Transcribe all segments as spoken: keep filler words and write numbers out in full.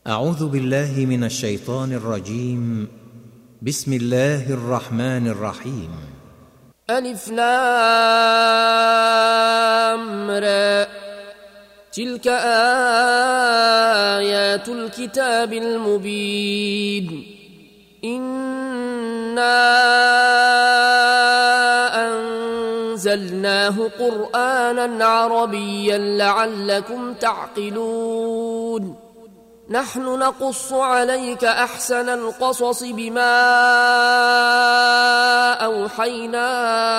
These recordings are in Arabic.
أعوذ بالله من الشيطان الرجيم. بسم الله الرحمن الرحيم. ألف لام را تلك آيات الكتاب المبين إنا أنزلناه قرآنا عربيا لعلكم تعقلون نحن نقص عليك أحسن القصص بما أوحينا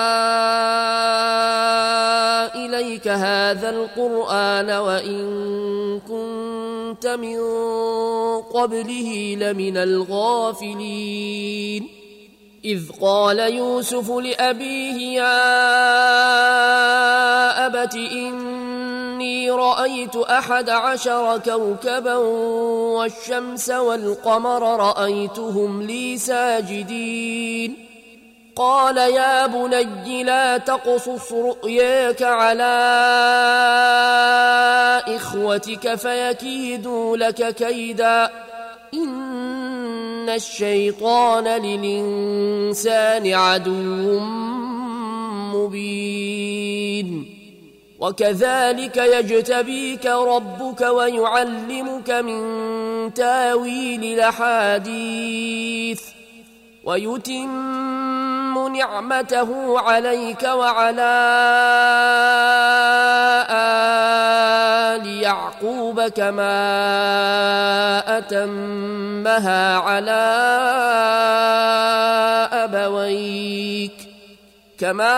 إليك هذا القرآن وإن كنت من قبله لمن الغافلين إذ قال يوسف لأبيه يا أبت إني رأيت أحد عشر كوكبا والشمس والقمر رأيتهم لي ساجدين قال يا بني لا تقصص رؤياك على إخوتك فيكيدوا لك كيدا إن الشيطان للإنسان عدو مبين وكذلك يجتبيك ربك ويعلمك من تاويل الأحاديث ويتم نعمته عليك وعلى آل يعقوب كما أتمها على أبويك كما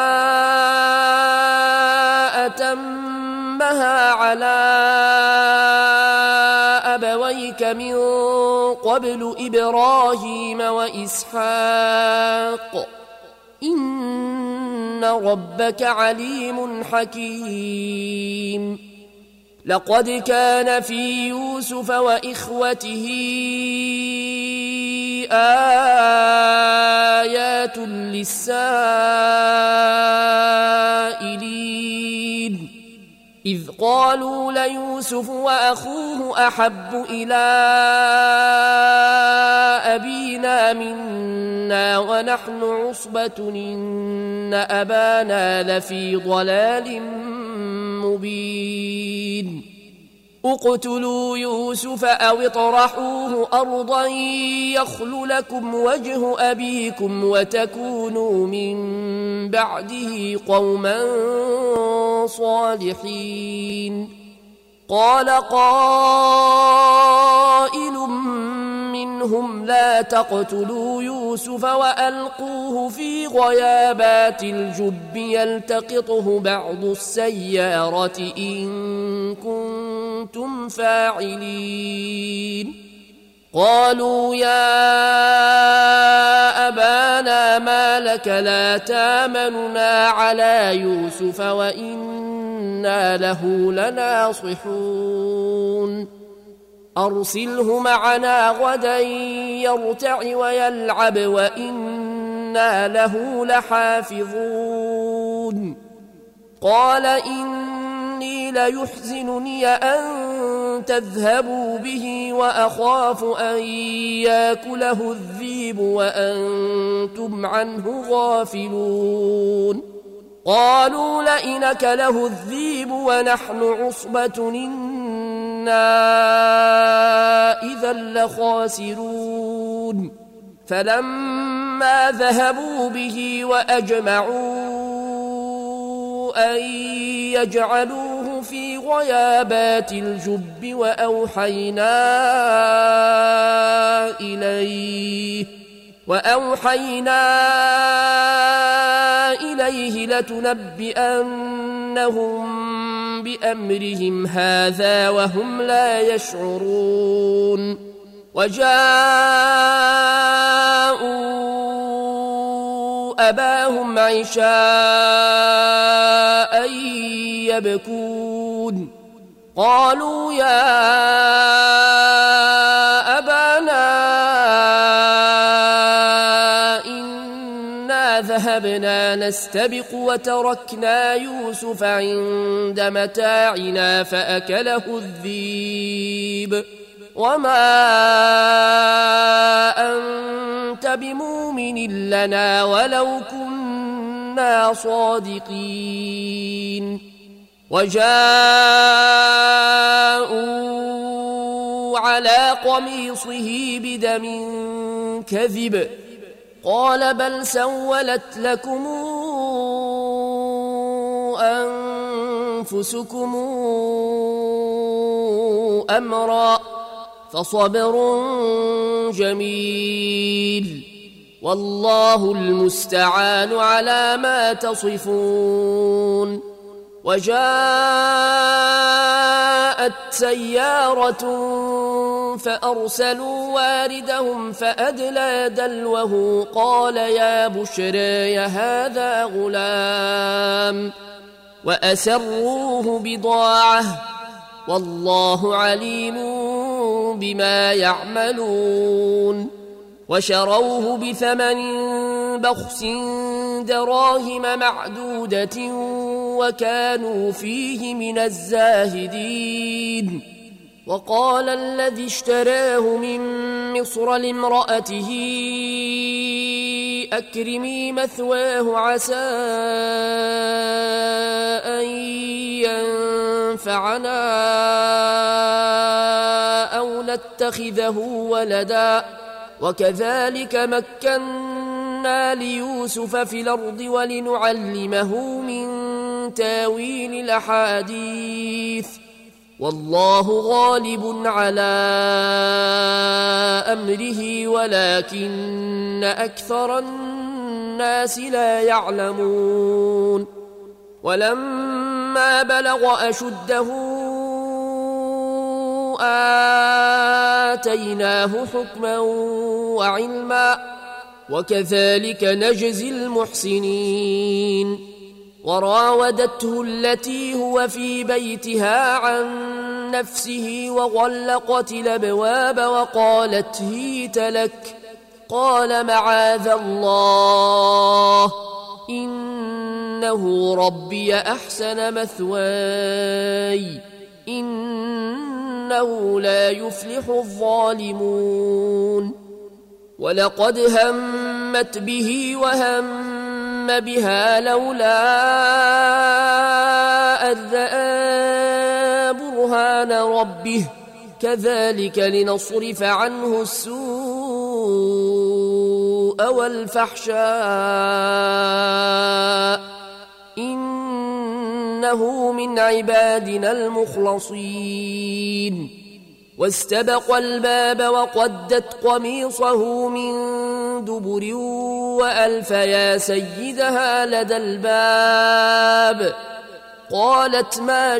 أتمها على أبويك من قبل إبراهيم وإسحاق إن ربك عليم حكيم لقد كان في يوسف وإخوته آيات للسائلين إذ قالوا ليوسف وأخوه أحب إلى أبينا منا ونحن عصبة إن أبانا لفي ضلال مبين اقتلوا يوسف أو اطرحوه أرضا يخل لكم وجه أبيكم وتكونوا من بعده قوما صالحين قال قائل منهم لا تقتلوا يوسف وألقوه في غيابات الجب يلتقطه بعض السيارة إن كنتم فاعلين قالوا يا أبانا ما لك لا تامننا على يوسف وإنا له لناصحون أرسله معنا غدا يرتع ويلعب وإنا له لحافظون قال إني ليحزنني أن تذهبوا به وأخاف أن يأكله الذئب وأنتم عنه غافلون قالوا لئن أكله الذئب ونحن عصبة إنا إذا لخاسرون فلما ذهبوا به وأجمعوا أن يجعلوه في غيابات الجب وأوحينا إليه وأوحينا إليه لتنبئنهم بأمرهم هذا وهم لا يشعرون وجاءوا أباهم عشاء يبكون قالوا يا أبانا إنا ذهبنا نستبق وتركنا يوسف عند متاعنا فأكله الذئب وما أنت بمؤمن لنا ولو كنا صادقين. وجاءوا على قميصه بدم كذب قال بل سولت لكم أنفسكم أمرا فصبر جميل والله المستعان على ما تصفون. وجاءت سيارة فأرسلوا واردهم فأدلى دلوه قال يا بشرى هذا غلام وأسروه بضاعة والله عليم بما يعملون. وشروه بثمن بخس دراهم معدودة وكانوا فيه من الزاهدين. وقال الذي اشتراه من مصر لامرأته أكرمي مثواه عسى أن ينفعنا أو نتخذه ولدا وكذلك مكنا ليوسف في الأرض ولنعلمه من تاويل الأحاديث والله غالب على أمره ولكن أكثر الناس لا يعلمون. ولما بلغ أشده آتيناه حكما وعلما وكذلك نجزي المحسنين. وراودته التي هو في بيتها عن نفسه وغلقت الأبواب وقالت هيت لك قال معاذ الله إنه ربي أحسن مثواي إنه لا يفلح الظالمون. ولقد همت به وهم بها لولا أن رأى برهان ربه كذلك لنصرف عنه السوء والفحشاء إنه من عبادنا المخلصين. واستبق الباب وقدت قميصه من دبر وألف يا سيدها لدى الباب قالت ما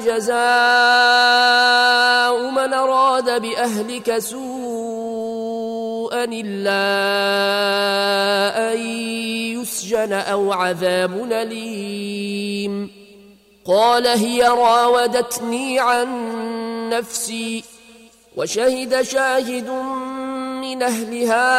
جزاء من أراد بأهلك سوءا إلا أن يسجن أو عذاب أليم. قال هي راودتني عن نفسي وشهد شاهد من أهلها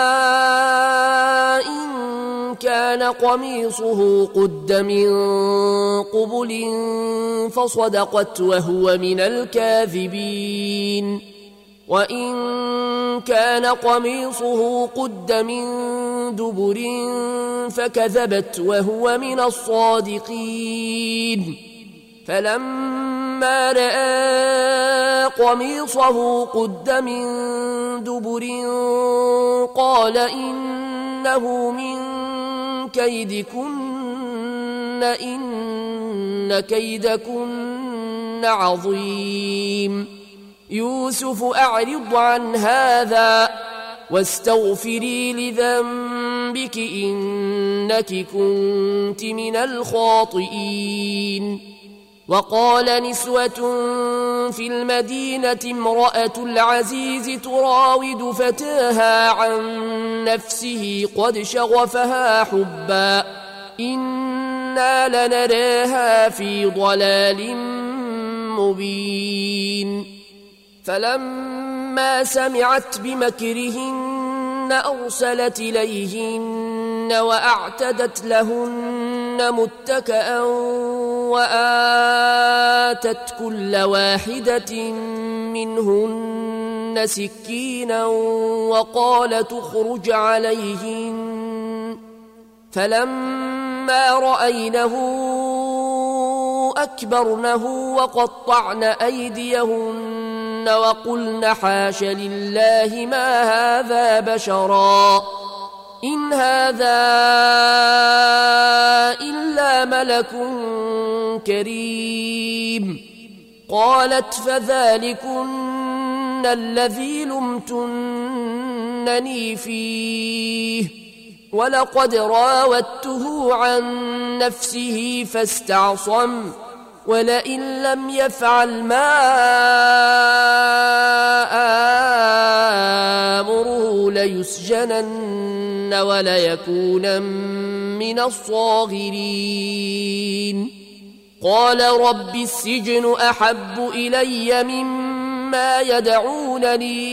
إن كان قميصه قد من قبل فصدقت وهو من الكاذبين وإن كان قميصه قد من دبر فكذبت وهو من الصادقين. فلما رأى قميصه قد من دبر قال إنه من كيدكن إن كيدكن عظيم. يوسف أعرض عن هذا واستغفري لذنبك إنك كنت من الخاطئين. وقال نسوة في المدينة امرأة العزيز تراود فتاها عن نفسه قد شغفها حبا إنا لنراها في ضلال مبين. فلما سمعت بمكرهن أرسلت إليهن وأعتدت لهن متكئا وآتت كل واحدة منهن سكينا وقال تخرج عليهن فلما رأينه أكبرنه وقطعن أيديهن وقلن حاش لله ما هذا بشرا إن هذا إلا ملك كريم. قالت فذلكن الذي لمتنني فيه ولقد راودته عن نفسه فاستعصم ولئن لم يفعل ما آمره ليسجنن وليكونن من الصاغرين. قال رب السجن أحب إلي مما يدعونني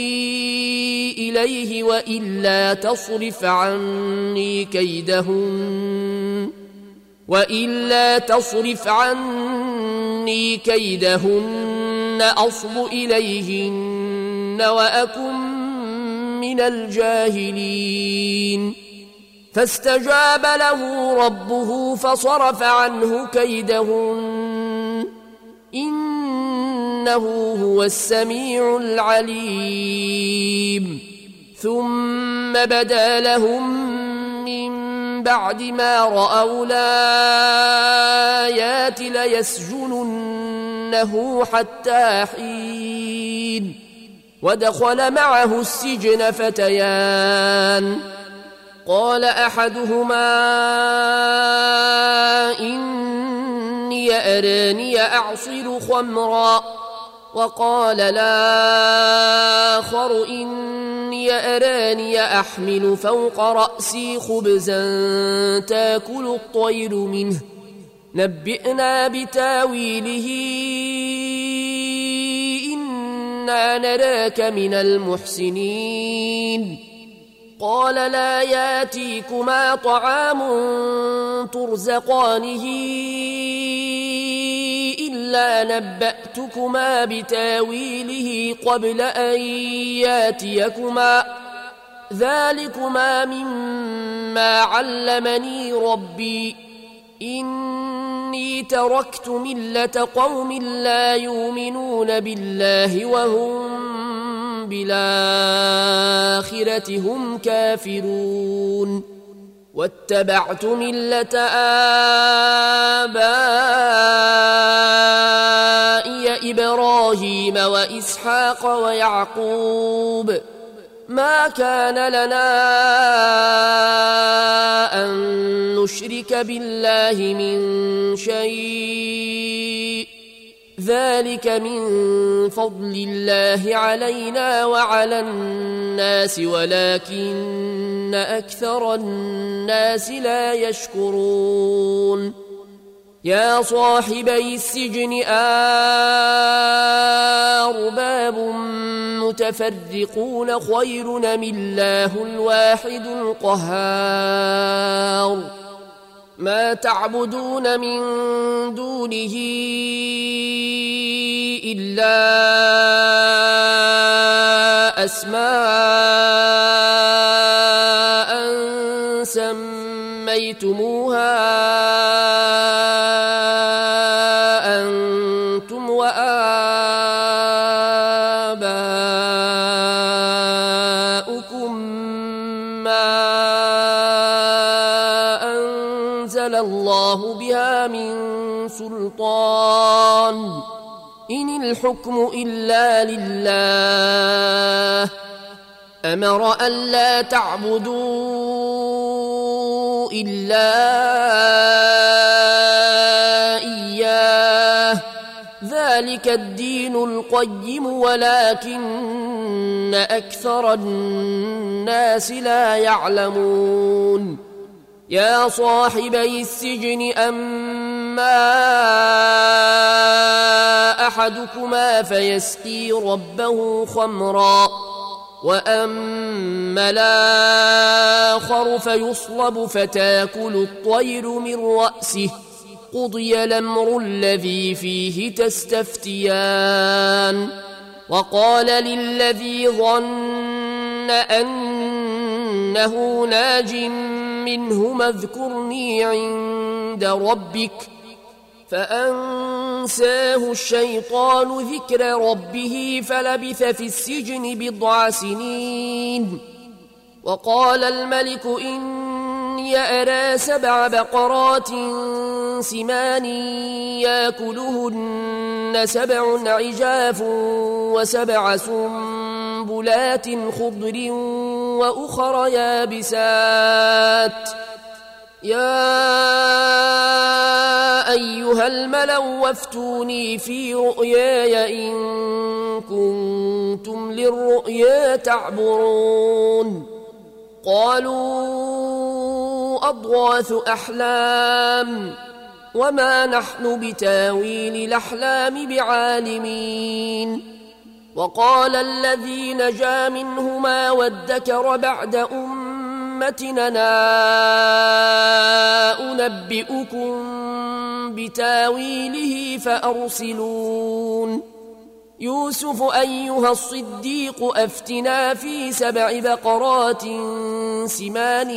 إليه وإلا تصرف عني كيدهن وإلا تصرف عني كيدهن أصب إليهن وأكن من الجاهلين. فاستجاب له ربه فصرف عنه كيدهن إنه هو السميع العليم. ثم بدا لهم من بعد ما رأوا الآيات ليسجننه حتى حين. ودخل معه السجن فتيان قال أحدهما إني أراني أعصر خمرا وقال الآخر إني أراني أحمل فوق رأسي خبزا تأكل الطير منه نبئنا بتاويله إنا نراك من المحسنين. قال لا ياتيكما طعام ترزقانه إلا نبأتكما بتاويله قبل أن ياتيكما ذلكما مما علمني ربي إني تركت ملة قوم لا يؤمنون بالله وهم بالآخرة هم كافرون واتبعت ملة آبائي إبراهيم وإسحاق ويعقوب ما كان لنا أن نشرك بالله من شيء ذلك من فضل الله علينا وعلى الناس ولكن أكثر الناس لا يشكرون. يا صاحبي السجن أرباب متفرقون خير أم الله الواحد القهار ما تعبدون من دونه إلا أسماء سميتموها أنتم وآباؤكم ما أنزل الله بها من سلطان إن الحكم إلا لله أمر ألا تعبدوا إلا إياه ذلك الدين القيم ولكن أكثر الناس لا يعلمون. يا صاحبي السجن أما أحدكما فيسقي ربه خمرا وأما الآخر فيصلب فتاكل الطير من رأسه قضي الأمر الذي فيه تستفتيان وقال للذي ظن أنه ناج منهما اذكرني عند ربك فأنساه الشيطان ذكر ربه فلبث في السجن بضع سنين. وقال الملك إني أرى سبع بقرات سمان يأكلهن سبع عجاف وسبع سنبلات خضر وأخر يابسات يا أيها الملأ وافتوني في رؤياي إن كنتم للرؤيا تعبرون. قالوا أضغاث أحلام وما نحن بتاويل الأحلام بعالمين. وقال الذي نجا منهما وادكر بعد أمتنا أنبئكم بتاويله فأرسلون. يوسف أيها الصديق أفتنا في سبع بقرات سمان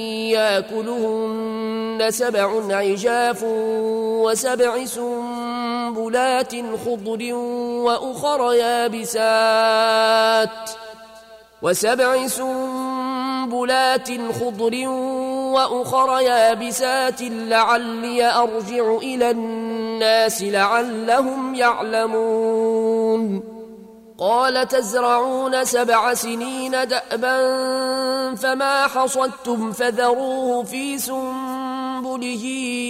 يأكلهن سبع عجاف وسبع سنبلات خضر وأخر يابسات وسبع سنبلات خضر وأخر يابسات لعلي أرجع إلى الناس لعلهم يعلمون. قال تزرعون سبع سنين دأبا فما حصدتم فذروه في سنبله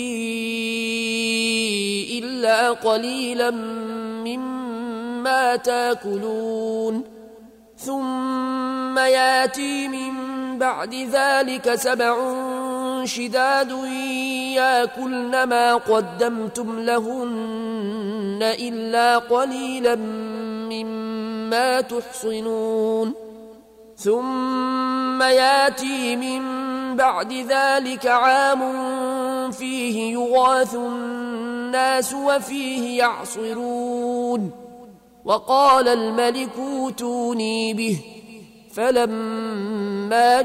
إلا قليلا مما تأكلون. ثم ياتي من بعد ذلك سبع شداد يأكلن ما قدمتم لهن إلا قليلا مما تحصنون. ثم ياتي من بعد ذلك عام فيه يغاث الناس وفيه يعصرون. وقال الملك اوتوني به فلما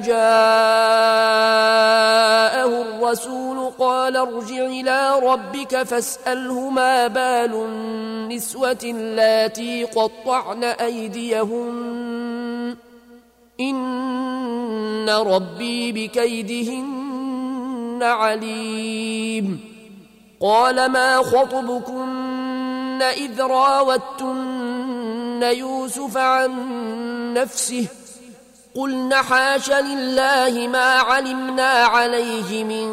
جاءه الرسول قال ارجع إلى ربك فاسأله ما بال النسوة اللاتي قطعن أيديهن إن ربي بكيدهن عليم. قال ما خطبكن إذ راوتن يوسف عن نفسه قلن حاش لله ما علمنا عليه من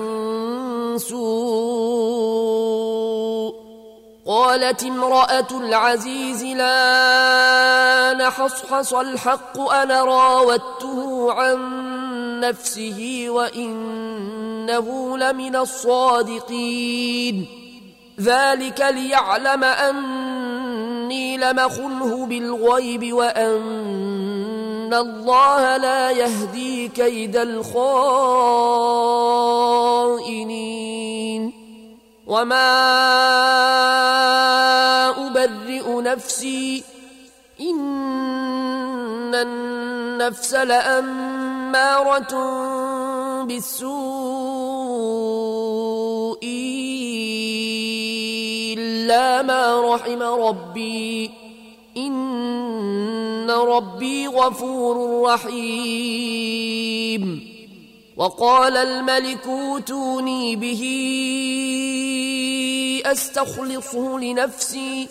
سوء. قالت امرأة العزيز لا نحصحص الحق أنا راودته عن نفسه وإنه لمن الصادقين. ذلك ليعلم أني لمخنه بالغيب وأن الله لا يهدي كيد الخائنين. وما أبرئ نفسي إن النفس لأمارة بالسوء إلا ما رحم ربي إن ربي غفور رحيم. وقال الملك اوتوني به أستخلصه لنفسي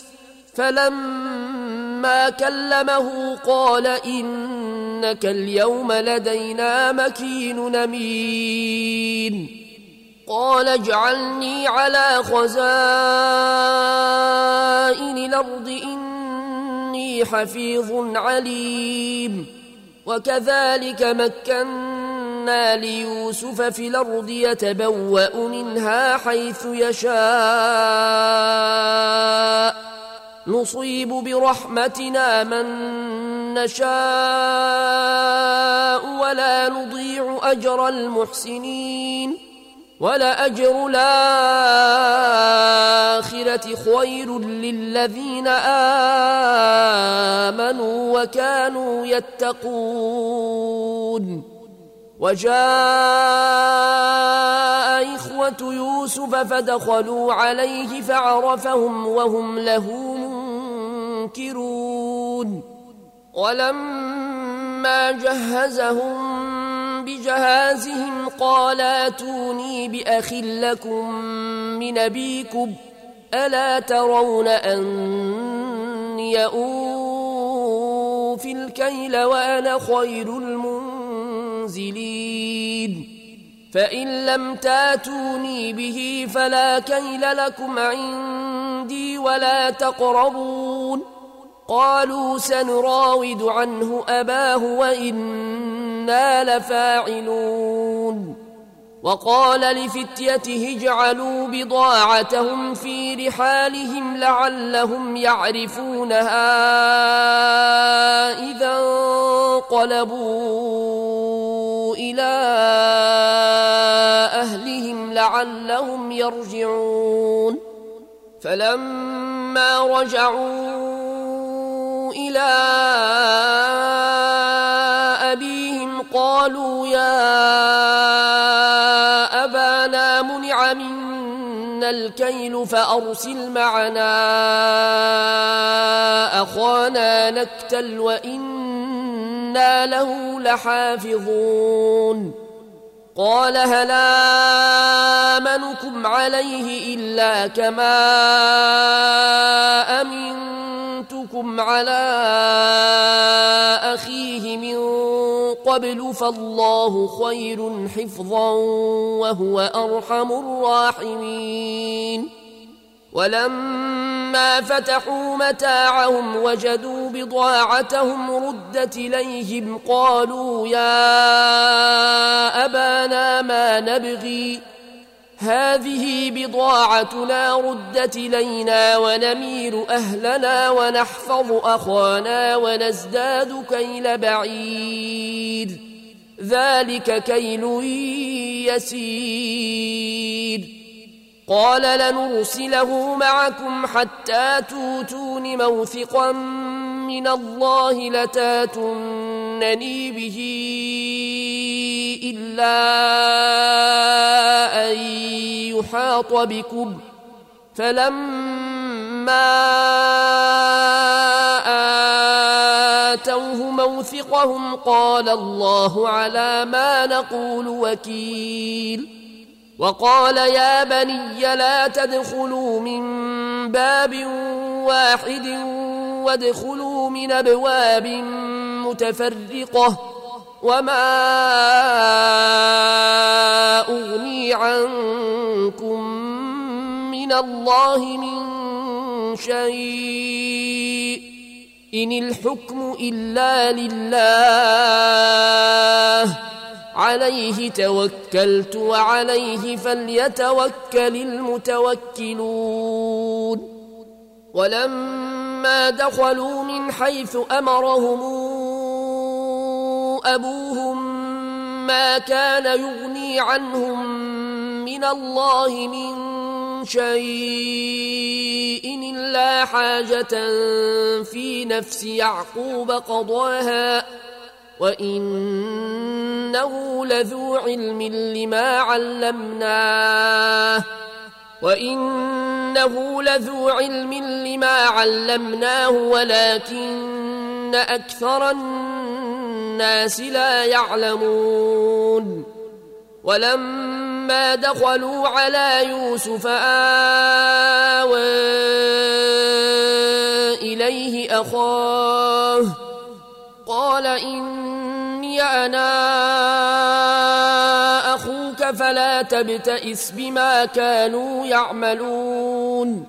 فلما كلمه قال إنك اليوم لدينا مكين أمين. قال اجعلني على خزائن الأرض إني حفيظ عليم. وكذلك مكنا ليوسف في الأرض يتبوأ منها حيث يشاء نصيب برحمتنا من نشاء ولا نضيع أجر المحسنين. ولأجر الآخرة خير للذين آمنوا وكانوا يتقون. وجاء إخوة يوسف فدخلوا عليه فعرفهم وهم له منكرون. ولما جهزهم بجهازهم قال ائتوني بأخ لكم من أبيكم ألا ترون أني أوفي الكيل وأنا خير المنزلين. فإن لم تاتوني به فلا كيل لكم عندي ولا تقربون. قالوا سنراود عنه أباه وإنا لفاعلون. وقال لفتيته اجعلوا بضاعتهم في رحالهم لعلهم يعرفونها إذا انقلبوا إلى أهلهم لعلهم يرجعون. فلما رجعوا إلى أبيهم قالوا يا أبانا منع منا الكيل فأرسل معنا أخانا نكتل وإنا له لحافظون. قال هل آمنكم عليه إلا كما أمنتكم على أخيه من قبل فالله خير حفظا وهو أرحم الراحمين. ولما فتحوا متاعهم وجدوا بضاعتهم ردت إليهم قالوا يا أبانا ما نبغي هذه بضاعتنا ردت إلينا ونمير أهلنا ونحفظ أخانا ونزداد كيل بعير ذلك كيل يسير. قال لنرسله معكم حتى توتون موثقا من الله لتاتونني به إلا أن يحاط بكم. فلما آتوه موثقهم قال الله على ما نقول وكيل. وقال يا بني لا تدخلوا من باب واحد وادخلوا من أبواب متفرقة وما أغني عنكم من الله من شيء إن الحكم إلا لله عليه توكلت وعليه فليتوكل المتوكلون. ولما دخلوا من حيث أمرهم أبوهم ما كان يغني عنهم من الله من شيء إلا حاجة في نفس يعقوب قضاها وإنه لذو علم لما علمناه وإنه لذو علم لما علمناه ولكن أكثر الناس لا يعلمون. ولما دخلوا على يوسف آوى إليه أخاه قال إني أنا أخوك فلا تبتئس بما كانوا يعملون.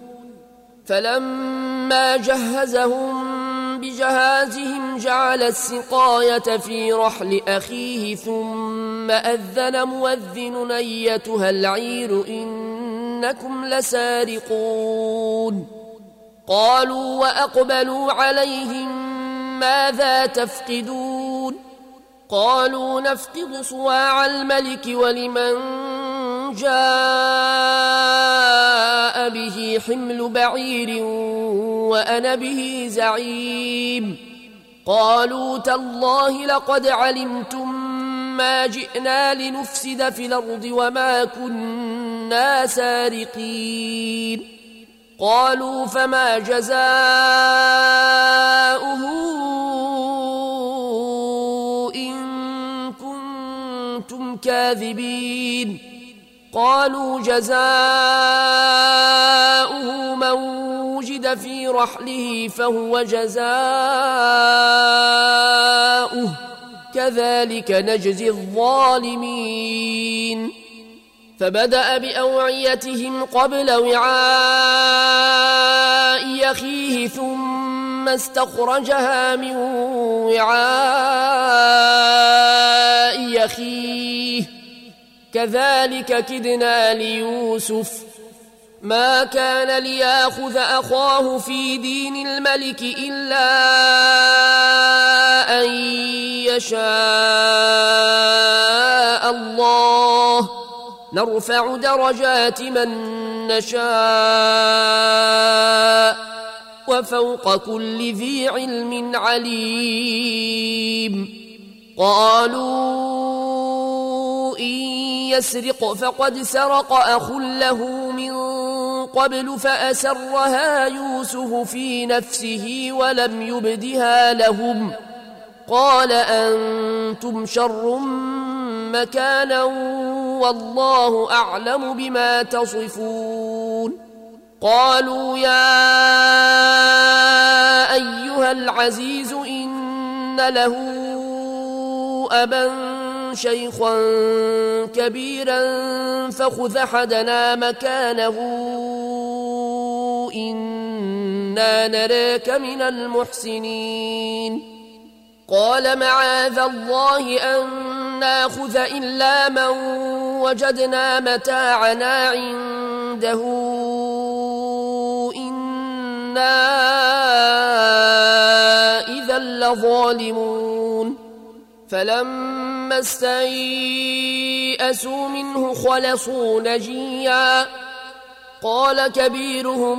فلما جهزهم بجهازهم جعل السقاية في رحل أخيه ثم أذن مؤذن أيتها العير إنكم لسارقون. قالوا وأقبلوا عليهم ماذا تفقدون؟ قالوا نفقد صواع الملك ولمن جاء به حمل بعير وأنا به زعيم قالوا تالله لقد علمتم ما جئنا لنفسد في الأرض وما كنا سارقين قالوا فما جزاؤه إن كنتم كاذبين قالوا جزاؤه من وجد في رحله فهو جزاؤه كذلك نجزي الظالمين فبدأ بأوعيتهم قبل وعاء أخيه ثم استخرجها من وعاء أخيه كذلك كدنا ليوسف ما كان ليأخذ أخاه في دين الملك إلا أن يشاء الله نرفع درجات من نشاء وفوق كل ذي علم عليم قالوا إن يسرق فقد سرق أخ له من قبل فأسرها يوسف في نفسه ولم يبدها لهم قال أنتم شر مكانا والله أعلم بما تصفون قالوا يا أيها العزيز إن له أبا شيخا كبيرا فخذ أحدنا مكانه إنا نراك من المحسنين قال معاذ الله أن ناخذ إلا من وجدنا متاعنا عنده إنا إذا لظالمون فلما استيئسوا منه خلصوا نجيا قال كبيرهم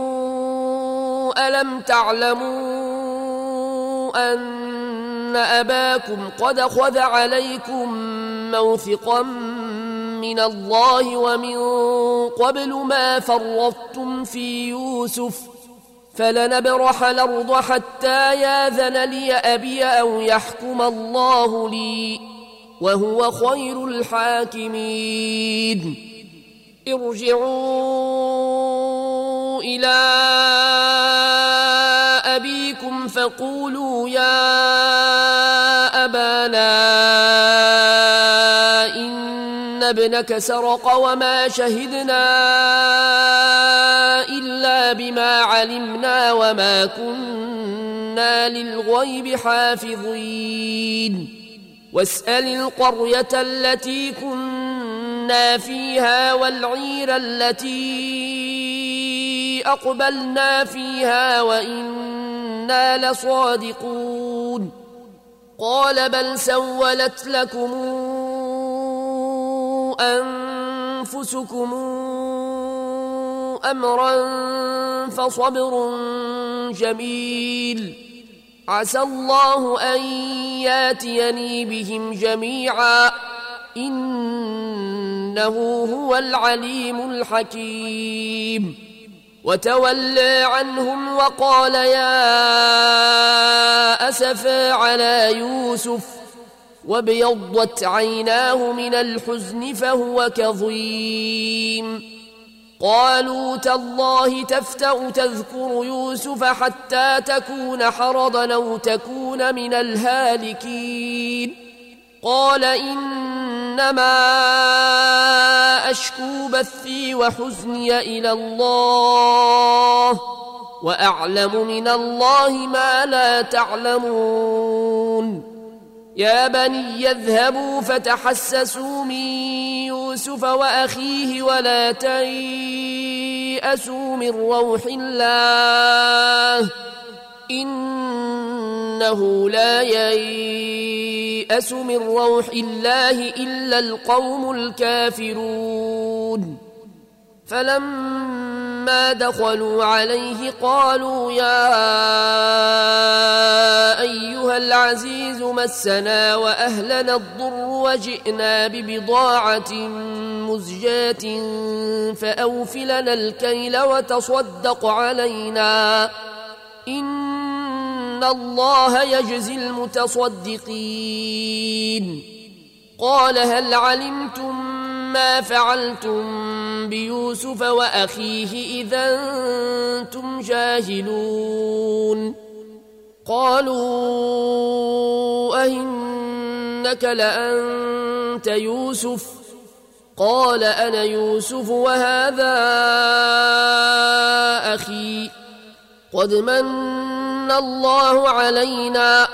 ألم تعلموا أن أباكم قد خذ عليكم موثقا من الله ومن قبل ما فرطتم في يوسف فلنبرح الأرض حتى ياذن لي أبي أو يحكم الله لي وهو خير الحاكمين ارجعوا إلى أبيكم فقولوا يا أبانا إن ابنك سرق وما شهدنا إلا بما علمنا وما كنا للغيب حافظين واسأل القرية التي كنا فيها والعير التي أقبلنا فيها وإنا لصادقون قال بل سولت لكم أنفسكم أمرا فصبر جميل عسى الله أن ياتيني بهم جميعا إنه هو العليم الحكيم وتولى عنهم وقال يا أسفا على يوسف وابيضت عيناه من الحزن فهو كظيم قالوا تالله تفتأ تذكر يوسف حتى تكون حرضا أو تكون من الهالكين قال إنما أشكو بثي وحزني إلى الله وأعلم من الله ما لا تعلمون يا بني يذهبوا فتحسسوا من يوسف وأخيه ولا تيأسوا من روح الله إنه لا ييأس ييأس من روح الله إلا القوم الكافرون فلما دخلوا عليه قالوا يا أيها العزيز مسنا وأهلنا الضر وجئنا ببضاعة مزجاة فأوف لنا الكيل وتصدق علينا إن الله يجزي المتصدقين قال هل علمتم ما فعلتم بيوسف وأخيه إذا أنتم جاهلون قالوا أئنك لأنت يوسف قال أنا يوسف وهذا أخي قد من الله علينا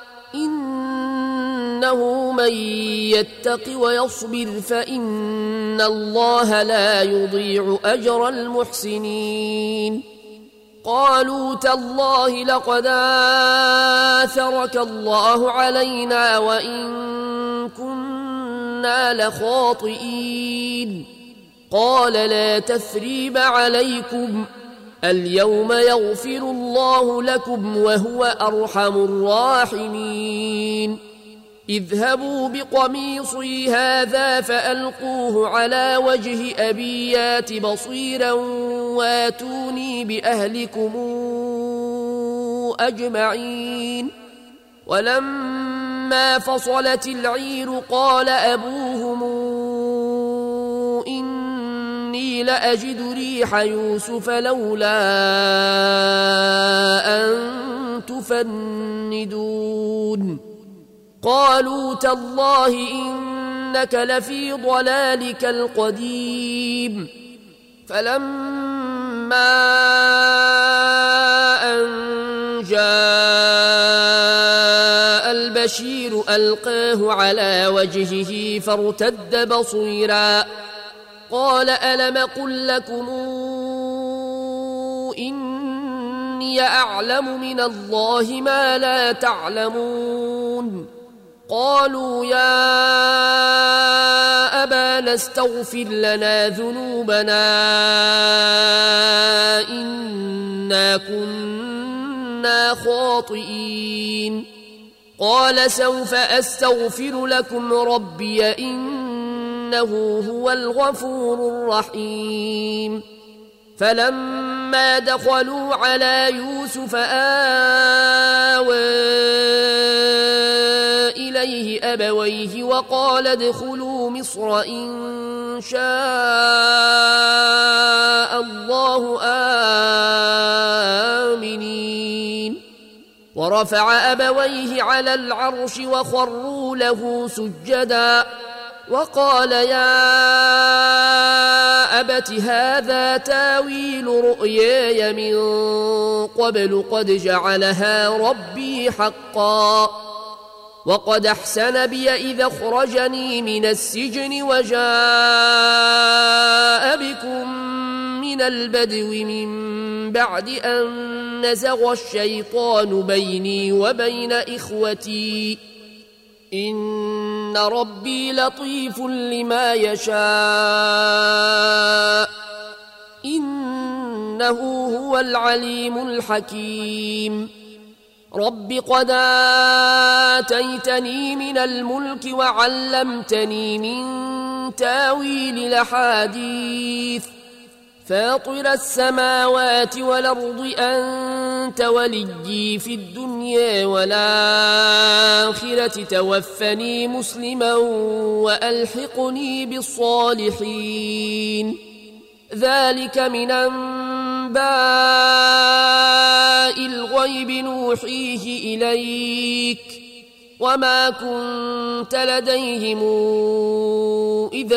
إنه من يتق ويصبر فإن الله لا يضيع أجر المحسنين قالوا تالله لقد آثرك الله علينا وإن كنا لخاطئين قال لا تثريب عليكم اليوم يغفر الله لكم وهو أرحم الراحمين اذهبوا بقميصي هذا فألقوه على وجه أبي يات بصيرا واتوني بأهلكم أجمعين ولما فصلت العير قال أبوهم إني لأجد ريح يوسف لولا أن تفندون قالوا تالله إنك لفي ضلالك القديم فلما أن جاء البشير ألقاه على وجهه فارتد بصيرا قال ألم قل لكم إني أعلم من الله ما لا تعلمون قالوا يا أبانا استغفر لنا ذنوبنا إنا كنا خاطئين قال سوف أستغفر لكم ربي إنه هو الغفور الرحيم فلما دخلوا على يوسف آوى إليه أبويه وقال ادخلوا مصر إن شاء الله آمنين ورفع أبويه على العرش وخروا له سجدا وقال يا أبت هذا تاويل رؤياي من قبل قد جعلها ربي حقا وقد أحسن بي إذا أخرجني من السجن وجاء بكم من البدو من بعد أن نزغ الشيطان بيني وبين إخوتي إن ربي لطيف لما يشاء إنه هو العليم الحكيم رب قد آتيتني من الملك وعلمتني من تاويل الأحاديث فاطر السماوات والأرض أنت وليي في الدنيا والآخرة توفني مسلما وألحقني بالصالحين ذلك من أنباء الغيب نوحيه إليك وما كنت لديهم إذا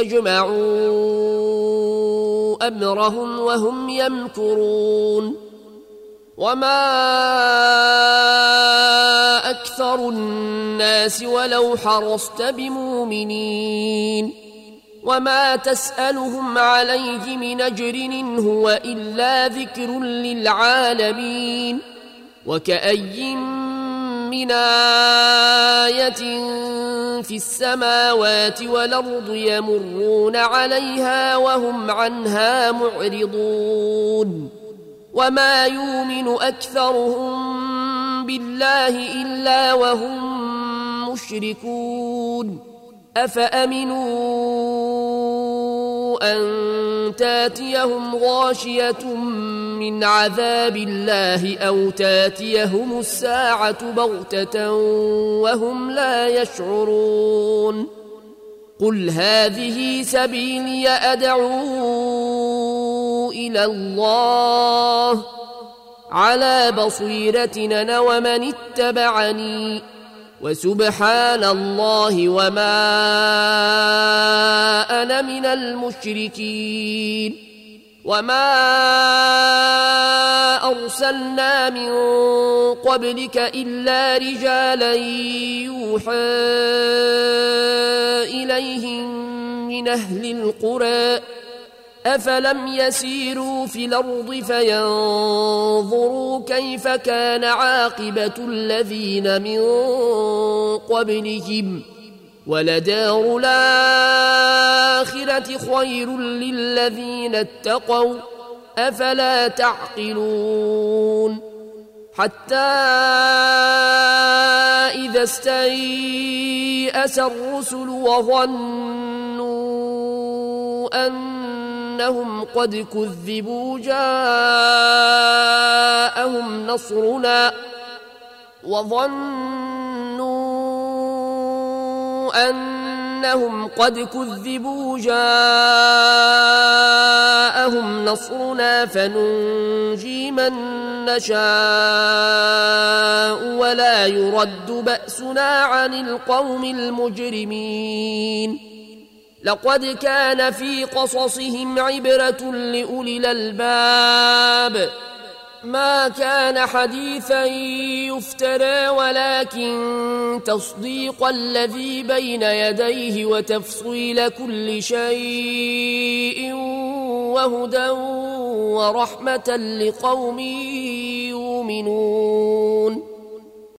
جمعوا أمرهم وهم يمكرون وما أكثر الناس ولو حرصت بمؤمنين وما تسألهم عليه من أجر إن هو إلا ذكر للعالمين وكأي من آية في السماوات والأرض يمرون عليها وهم عنها معرضون وما يؤمن أكثرهم بالله إلا وهم مشركون أفأمنوا أن تاتيهم غاشية من عذاب الله أو تاتيهم الساعة بغتة وهم لا يشعرون قل هذه سبيلي أدعو إلى الله على بصيرة أنا ومن اتبعني وسبحان الله وما أنا من المشركين وما أرسلنا من قبلك إلا رجالا يوحى إليهم من أهل القرى أفلم يسيروا في الأرض فينظروا كيف كان عاقبة الذين من قبلهم ولدار الآخرة خير للذين اتقوا أفلا تعقلون حتى إذا استيأس الرسل وظنوا أنهم قد كذبوا جاءهم نصرنا وظنوا أنهم قد كذبوا جاءهم نصرنا فننجي من نشاء ولا يرد بأسنا عن القوم المجرمين لقد كان في قصصهم عبرة لأولي الألباب ما كان حديثا يفترى ولكن تصديق الذي بين يديه وتفصيل كل شيء وهدى ورحمة لقوم يؤمنون